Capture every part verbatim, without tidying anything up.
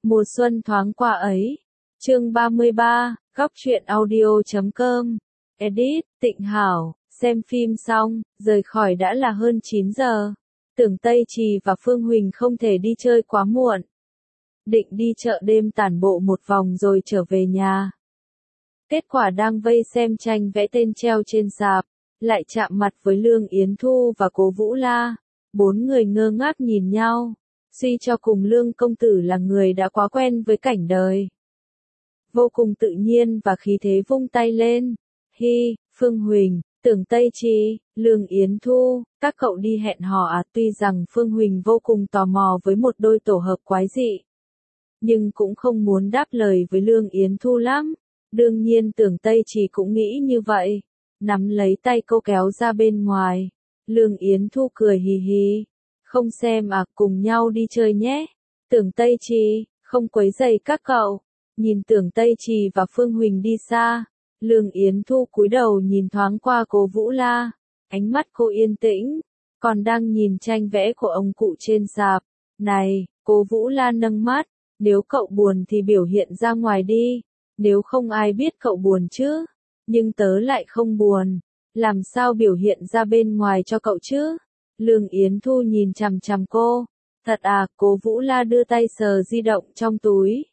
Mùa xuân thoáng qua ấy. Chương ba mươi ba, góc truyện audio chấm com. Edit, Tịnh Hảo, xem phim xong, rời khỏi đã là hơn chín giờ. Tưởng Tây Trì và Phương Huỳnh không thể đi chơi quá muộn. Định đi chợ đêm tản bộ một vòng rồi trở về nhà. Kết quả đang vây xem tranh vẽ tên treo trên rạp, lại chạm mặt với Lương Yến Thu và Cố Vũ La. Bốn người ngơ ngác nhìn nhau. Suy cho cùng Lương công tử là người đã quá quen với cảnh đời. Vô cùng tự nhiên và khí thế vung tay lên. Hi, Phương Huỳnh, Tưởng Tây Trì, Lương Yến Thu, các cậu đi hẹn hò à? Tuy rằng Phương Huỳnh vô cùng tò mò với một đôi tổ hợp quái dị, nhưng cũng không muốn đáp lời với Lương Yến Thu lắm. Đương nhiên Tưởng Tây Trì cũng nghĩ như vậy. Nắm lấy tay cô kéo ra bên ngoài. Lương Yến Thu cười hì hì. Không xem à, cùng nhau đi chơi nhé. Tưởng Tây Trì, không quấy rầy các cậu. Nhìn Tưởng Tây Trì và Phương Huỳnh đi xa, Lương Yến Thu cúi đầu nhìn thoáng qua Cố Vũ La. Ánh mắt cô yên tĩnh, còn đang nhìn tranh vẽ của ông cụ trên rạp. Này, Cố Vũ La nâng mắt, nếu cậu buồn thì biểu hiện ra ngoài đi. Nếu không ai biết cậu buồn chứ. Nhưng tớ lại không buồn. Làm sao biểu hiện ra bên ngoài cho cậu chứ? Lương Yến Thu nhìn chằm chằm cô. Thật à? Cố Vũ La đưa tay sờ di động trong túi.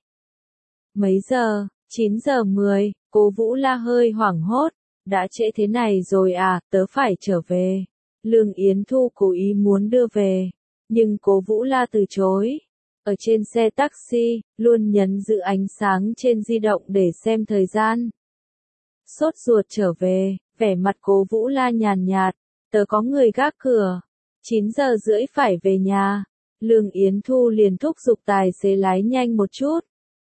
Mấy giờ? chín giờ mười. Cố Vũ La hơi hoảng hốt. Đã trễ thế này rồi à? Tớ phải trở về. Lương Yến Thu cố ý muốn đưa về, nhưng Cố Vũ La từ chối. Ở trên xe taxi, luôn nhấn giữ ánh sáng trên di động để xem thời gian. Sốt ruột trở về, vẻ mặt Cố Vũ La nhàn nhạt. Tớ có người gác cửa. chín giờ rưỡi phải về nhà. Lương Yến Thu liền thúc giục tài xế lái nhanh một chút.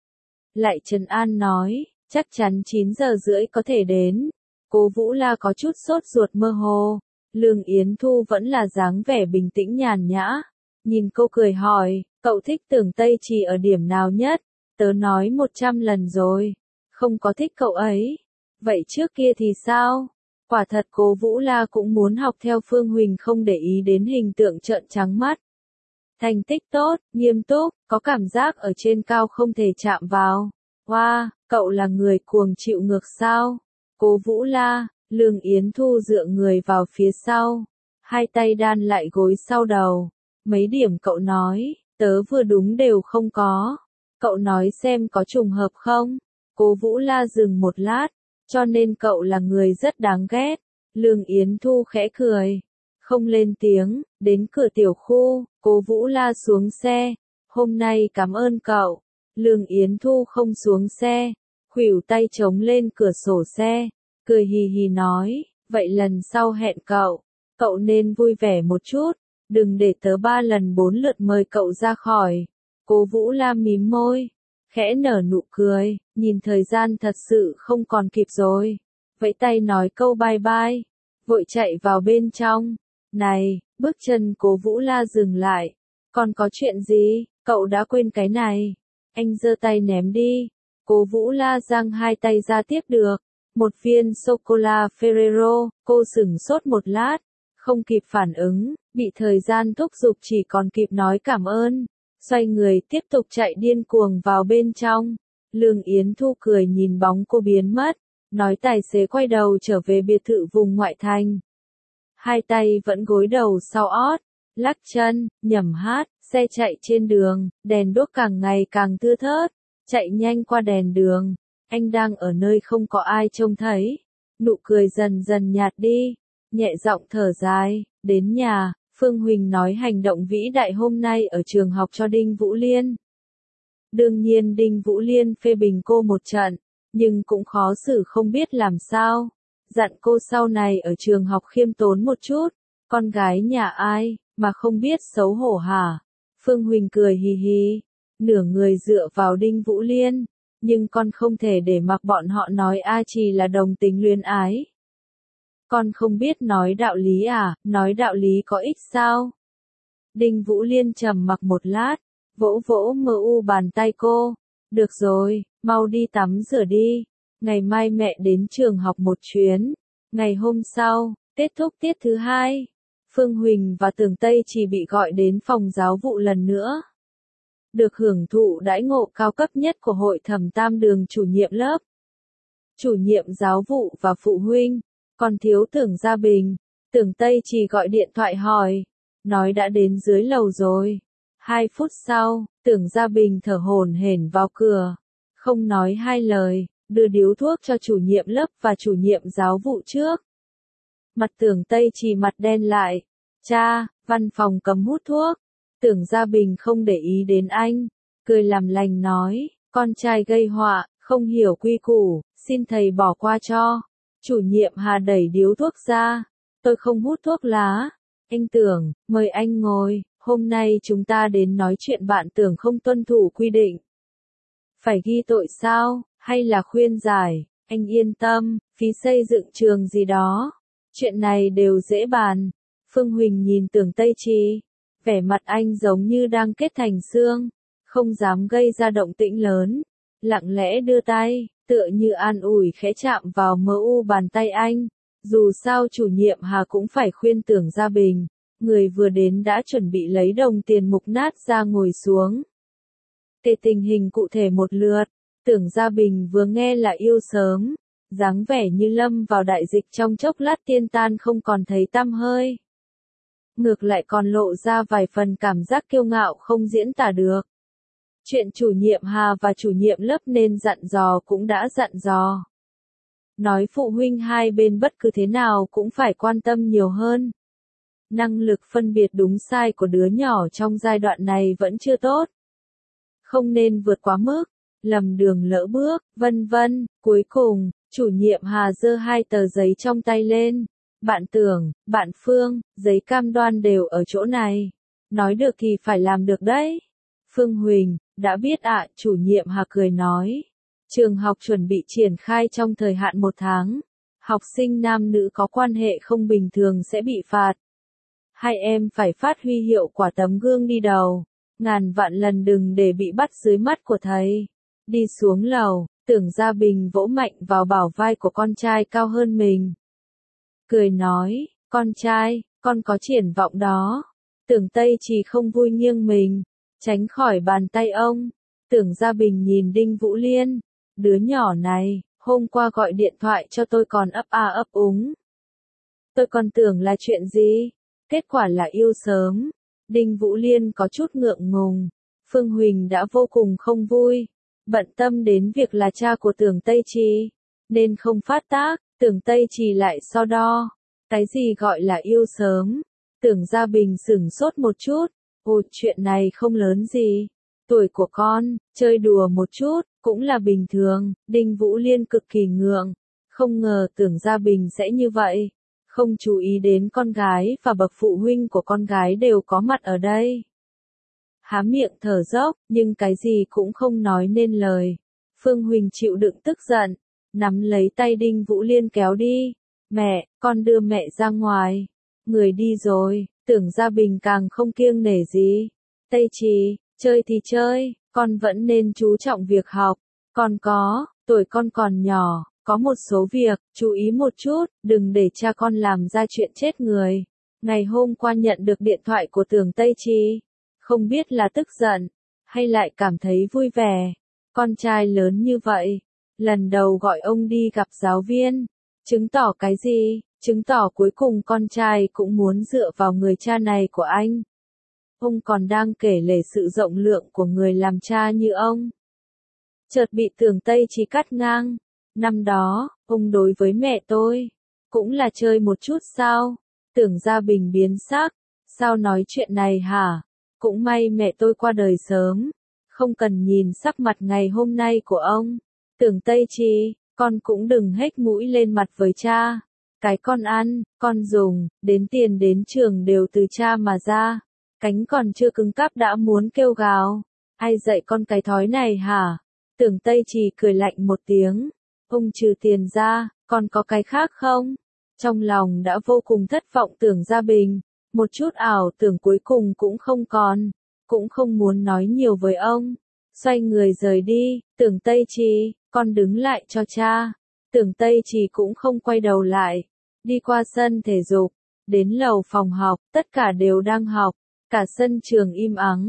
Lại trấn an nói, chắc chắn chín giờ rưỡi có thể đến. Cố Vũ La có chút sốt ruột mơ hồ. Lương Yến Thu vẫn là dáng vẻ bình tĩnh nhàn nhã. Nhìn cô cười hỏi, cậu thích Tưởng Tây Trì ở điểm nào nhất? Tớ nói một trăm lần rồi. Không có thích cậu ấy. Vậy trước kia thì sao? Quả thật Cố Vũ La cũng muốn học theo Phương Huỳnh, không để ý đến hình tượng trợn trắng mắt. Thành tích tốt, nghiêm túc, có cảm giác ở trên cao không thể chạm vào. Wow, cậu là người cuồng chịu ngược sao? Cố Vũ La, Lương Yến Thu dựa người vào phía sau. Hai tay đan lại gối sau đầu. Mấy điểm cậu nói, tớ vừa đúng đều không có. Cậu nói xem có trùng hợp không? Cố Vũ La dừng một lát. Cho nên cậu là người rất đáng ghét. Lương Yến Thu khẽ cười. Không lên tiếng, đến cửa tiểu khu, Cố Vũ La xuống xe. Hôm nay cảm ơn cậu. Lương Yến Thu không xuống xe, khuỷu tay chống lên cửa sổ xe, cười hì hì nói, vậy lần sau hẹn cậu, cậu nên vui vẻ một chút, đừng để tớ ba lần bốn lượt mời cậu ra khỏi. Cố Vũ La mím môi, khẽ nở nụ cười, nhìn thời gian thật sự không còn kịp rồi. Vẫy tay nói câu bye bye, vội chạy vào bên trong. Này, bước chân Cố Vũ La dừng lại. Còn có chuyện gì, cậu đã quên cái này. Anh giơ tay ném đi. Cố Vũ La giang hai tay ra tiếp được. Một viên sô-cô-la Ferrero. Cô sửng sốt một lát. Không kịp phản ứng. Bị thời gian thúc giục, chỉ còn kịp nói cảm ơn. Xoay người tiếp tục chạy điên cuồng vào bên trong. Lương Yến Thu cười nhìn bóng cô biến mất. Nói tài xế quay đầu trở về biệt thự vùng ngoại thành. Hai tay vẫn gối đầu sau ót. Lắc chân, nhẩm hát. Xe chạy trên đường, đèn đốt càng ngày càng thưa thớt, chạy nhanh qua đèn đường. Anh đang ở nơi không có ai trông thấy. Nụ cười dần dần nhạt đi, nhẹ giọng thở dài. Đến nhà, Phương Huỳnh nói hành động vĩ đại hôm nay ở trường học cho Đinh Vũ Liên. Đương nhiên Đinh Vũ Liên phê bình cô một trận, nhưng cũng khó xử không biết làm sao. Dặn cô sau này ở trường học khiêm tốn một chút. Con gái nhà ai, mà không biết xấu hổ hả? Phương Huỳnh cười hì hì, nửa người dựa vào Đinh Vũ Liên, nhưng con không thể để mặc bọn họ nói A Trì là đồng tính luyến ái. Con không biết nói đạo lý à, nói đạo lý có ích sao? Đinh Vũ Liên trầm mặc một lát, vỗ vỗ mờ u bàn tay cô. Được rồi, mau đi tắm rửa đi, ngày mai mẹ đến trường học một chuyến. Ngày hôm sau, kết thúc tiết thứ hai. Phương Huỳnh và Tưởng Tây Trì bị gọi đến phòng giáo vụ lần nữa. được hưởng thụ đãi ngộ cao cấp nhất của hội thẩm tam đường chủ nhiệm lớp, chủ nhiệm giáo vụ và phụ huynh, còn thiếu Tưởng Gia Bình. Tưởng Tây Trì gọi điện thoại hỏi, nói đã đến dưới lầu rồi. Hai phút sau, Tưởng Gia Bình thở hổn hển vào cửa, không nói hai lời, đưa điếu thuốc cho chủ nhiệm lớp và chủ nhiệm giáo vụ trước. Mặt Tưởng Tây Trì mặt đen lại, cha, văn phòng cấm hút thuốc. Tưởng Gia Bình không để ý đến anh, cười làm lành nói, con trai gây họa, không hiểu quy củ, xin thầy bỏ qua cho. Chủ nhiệm Hà đẩy điếu thuốc ra, tôi không hút thuốc lá. Anh Tưởng, mời anh ngồi, hôm nay chúng ta đến nói chuyện bạn Tưởng không tuân thủ quy định. Phải ghi tội sao, hay là khuyên giải, anh yên tâm, phí xây dựng trường gì đó. Chuyện này đều dễ bàn. Phương Huỳnh nhìn Tưởng Tây Trì, vẻ mặt anh giống như đang kết thành xương, không dám gây ra động tĩnh lớn, lặng lẽ đưa tay, tựa như an ủi khẽ chạm vào mờ u bàn tay anh. Dù sao chủ nhiệm Hà cũng phải khuyên Tưởng Gia Bình, người vừa đến đã chuẩn bị lấy đồng tiền mục nát ra ngồi xuống. Kể tình hình cụ thể một lượt, Tưởng Gia Bình vừa nghe là yêu sớm, dáng vẻ như lâm vào đại dịch trong chốc lát tiên tan không còn thấy tăm hơi. Ngược lại còn lộ ra vài phần cảm giác kiêu ngạo không diễn tả được. Chuyện chủ nhiệm Hà và chủ nhiệm lớp nên dặn dò cũng đã dặn dò. Nói phụ huynh hai bên bất cứ thế nào cũng phải quan tâm nhiều hơn. Năng lực phân biệt đúng sai của đứa nhỏ trong giai đoạn này vẫn chưa tốt. Không nên vượt quá mức, lầm đường lỡ bước, vân vân. Cuối cùng, chủ nhiệm Hà giơ hai tờ giấy trong tay lên. Bạn Tưởng, bạn Phương, giấy cam đoan đều ở chỗ này. Nói được thì phải làm được đấy. Phương Huỳnh, đã biết ạ, chủ nhiệm Hà cười nói. Trường học chuẩn bị triển khai trong thời hạn một tháng. Học sinh nam nữ có quan hệ không bình thường sẽ bị phạt. Hai em phải phát huy hiệu quả tấm gương đi đầu. Ngàn vạn lần đừng để bị bắt dưới mắt của thầy. Đi xuống lầu, Tưởng Gia Bình vỗ mạnh vào bả vai của con trai cao hơn mình. Cười nói, con trai, con có triển vọng đó. Tưởng Tây Trì không vui nghiêng mình, tránh khỏi bàn tay ông. Tưởng Gia Bình nhìn Đinh Vũ Liên, đứa nhỏ này, hôm qua gọi điện thoại cho tôi còn ấp a ấp úng. Tôi còn tưởng là chuyện gì, kết quả là yêu sớm. Đinh Vũ Liên có chút ngượng ngùng, Phương Huỳnh đã vô cùng không vui, bận tâm đến việc là cha của Tưởng Tây Trì, nên không phát tác. Tưởng Tây Trì lại so đo, cái gì gọi là yêu sớm. Tưởng Gia Bình sửng sốt một chút, ồ chuyện này không lớn gì, tuổi của con, chơi đùa một chút, cũng là bình thường. Đinh Vũ Liên cực kỳ ngượng, không ngờ Tưởng Gia Bình sẽ như vậy, không chú ý đến con gái và bậc phụ huynh của con gái đều có mặt ở đây. Há miệng thở dốc, nhưng cái gì cũng không nói nên lời. Phương Huỳnh chịu đựng tức giận, nắm lấy tay Đinh Vũ Liên kéo đi. Mẹ, con đưa mẹ ra ngoài. Người đi rồi, Tưởng Gia Bình càng không kiêng nể gì. Tây Trì, chơi thì chơi, con vẫn nên chú trọng việc học. Con có, tuổi con còn nhỏ, có một số việc, chú ý một chút, đừng để cha con làm ra chuyện chết người. Ngày hôm qua nhận được điện thoại của Tưởng Tây Trì, không biết là tức giận, hay lại cảm thấy vui vẻ. Con trai lớn như vậy, lần đầu gọi ông đi gặp giáo viên, chứng tỏ cái gì? Chứng tỏ cuối cùng con trai cũng muốn dựa vào người cha này của anh. Ông còn đang kể lể sự rộng lượng của người làm cha như ông. Chợt bị Tưởng Tây Trì cắt ngang. Năm đó, ông đối với mẹ tôi, cũng là chơi một chút sao? Tưởng Gia Bình biến sắc. Sao nói chuyện này hả? Cũng may mẹ tôi qua đời sớm, không cần nhìn sắc mặt ngày hôm nay của ông. Tưởng Tây Trì, con cũng đừng hếch mũi lên mặt với cha. Cái con ăn, con dùng, đến tiền đến trường đều từ cha mà ra. Cánh còn chưa cứng cáp đã muốn kêu gào. Ai dạy con cái thói này hả? Tưởng Tây Trì cười lạnh một tiếng. Ông trừ tiền ra, còn có cái khác không? Trong lòng đã vô cùng thất vọng Tưởng Gia Bình. Một chút ảo tưởng cuối cùng cũng không còn. Cũng không muốn nói nhiều với ông. Xoay người rời đi. Tưởng Tây Trì, con đứng lại cho cha. Tưởng Tây Trì cũng không quay đầu lại. Đi qua sân thể dục, đến lầu phòng học, tất cả đều đang học. Cả sân trường im ắng.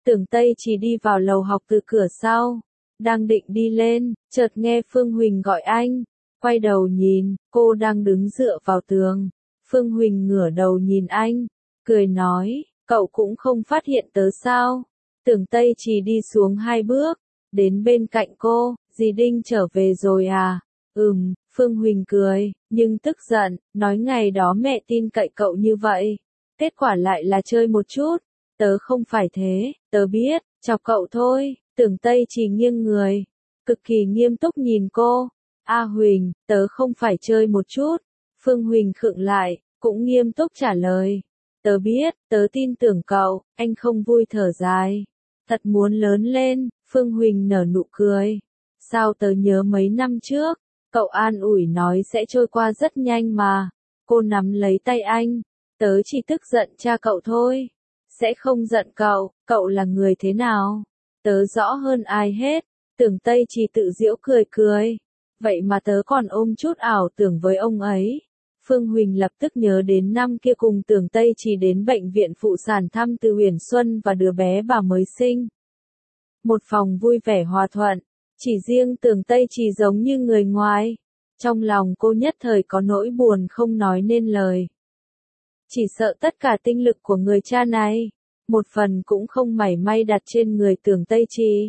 Tưởng Tây Chỉ đi vào lầu học từ cửa sau. Đang định đi lên, chợt nghe Phương Huỳnh gọi anh. Quay đầu nhìn, cô đang đứng dựa vào tường. Phương Huỳnh ngửa đầu nhìn anh, cười nói, cậu cũng không phát hiện tớ sao? Tưởng Tây Chỉ đi xuống hai bước, đến bên cạnh cô, dì Đinh trở về rồi à? Ừm, Phương Huỳnh cười, nhưng tức giận, nói ngày đó mẹ tin cậy cậu như vậy. Kết quả lại là chơi một chút. Tớ không phải thế, tớ biết, chọc cậu thôi. Tưởng Tây Chỉ nghiêng người, cực kỳ nghiêm túc nhìn cô. A Huỳnh, tớ không phải chơi một chút. Phương Huỳnh khựng lại, cũng nghiêm túc trả lời. Tớ biết, tớ tin tưởng cậu, anh không vui thở dài. Thật muốn lớn lên, Phương Huỳnh nở nụ cười. Sao tớ nhớ mấy năm trước, cậu an ủi nói sẽ trôi qua rất nhanh mà. Cô nắm lấy tay anh, tớ chỉ tức giận cha cậu thôi. Sẽ không giận cậu, cậu là người thế nào? Tớ rõ hơn ai hết. Tưởng Tây Chỉ tự giễu cười cười. Vậy mà tớ còn ôm chút ảo tưởng với ông ấy. Phương Huỳnh lập tức nhớ đến năm kia cùng Tưởng Tây Chỉ đến bệnh viện phụ sản thăm Từ Huyền Xuân và đứa bé bà mới sinh. Một phòng vui vẻ hòa thuận, chỉ riêng Tưởng Tây Chỉ giống như người ngoài. Trong lòng cô nhất thời có nỗi buồn không nói nên lời. Chỉ sợ tất cả tinh lực của người cha này, một phần cũng không mảy may đặt trên người Tưởng Tây Chỉ.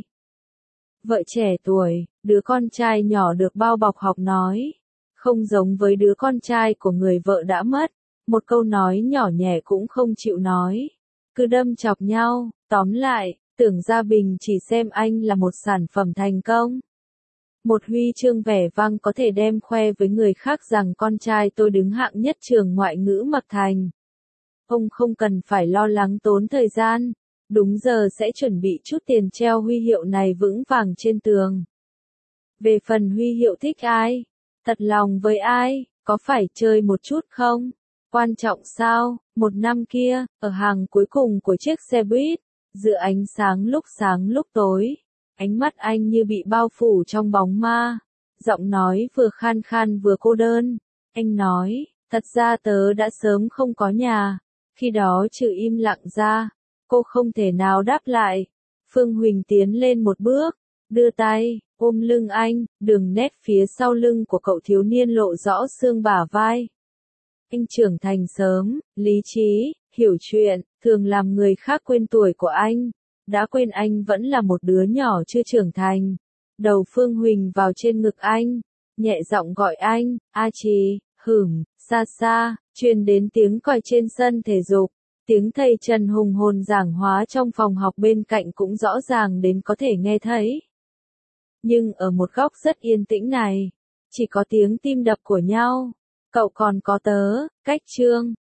Vợ trẻ tuổi, đứa con trai nhỏ được bao bọc học nói. Không giống với đứa con trai của người vợ đã mất. Một câu nói nhỏ nhẹ cũng không chịu nói. Cứ đâm chọc nhau, tóm lại, Tưởng Gia Bình chỉ xem anh là một sản phẩm thành công. Một huy chương vẻ vang có thể đem khoe với người khác rằng con trai tôi đứng hạng nhất trường ngoại ngữ Mạc Thành. Ông không cần phải lo lắng tốn thời gian. Đúng giờ sẽ chuẩn bị chút tiền treo huy hiệu này vững vàng trên tường. Về phần huy hiệu thích ai? Thật lòng với ai? Có phải chơi một chút không? Quan trọng sao? Một năm kia, ở hàng cuối cùng của chiếc xe buýt, giữa ánh sáng lúc sáng lúc tối, ánh mắt anh như bị bao phủ trong bóng ma. Giọng nói vừa khan khan vừa cô đơn. Anh nói, thật ra tớ đã sớm không có nhà. Khi đó trừ im lặng ra, cô không thể nào đáp lại. Phương Huỳnh tiến lên một bước, đưa tay, ôm lưng anh, đường nét phía sau lưng của cậu thiếu niên lộ rõ xương bả vai. Anh trưởng thành sớm, lý trí, hiểu chuyện, thường làm người khác quên tuổi của anh. Đã quên anh vẫn là một đứa nhỏ chưa trưởng thành. Đầu Phương Huỳnh vào trên ngực anh, nhẹ giọng gọi anh, A Chỉ, hửm, xa xa, truyền đến tiếng còi trên sân thể dục. Tiếng thầy Trần hùng hồn giảng hóa trong phòng học bên cạnh cũng rõ ràng đến có thể nghe thấy. Nhưng ở một góc rất yên tĩnh này, chỉ có tiếng tim đập của nhau. Cậu còn có tớ, cách chương.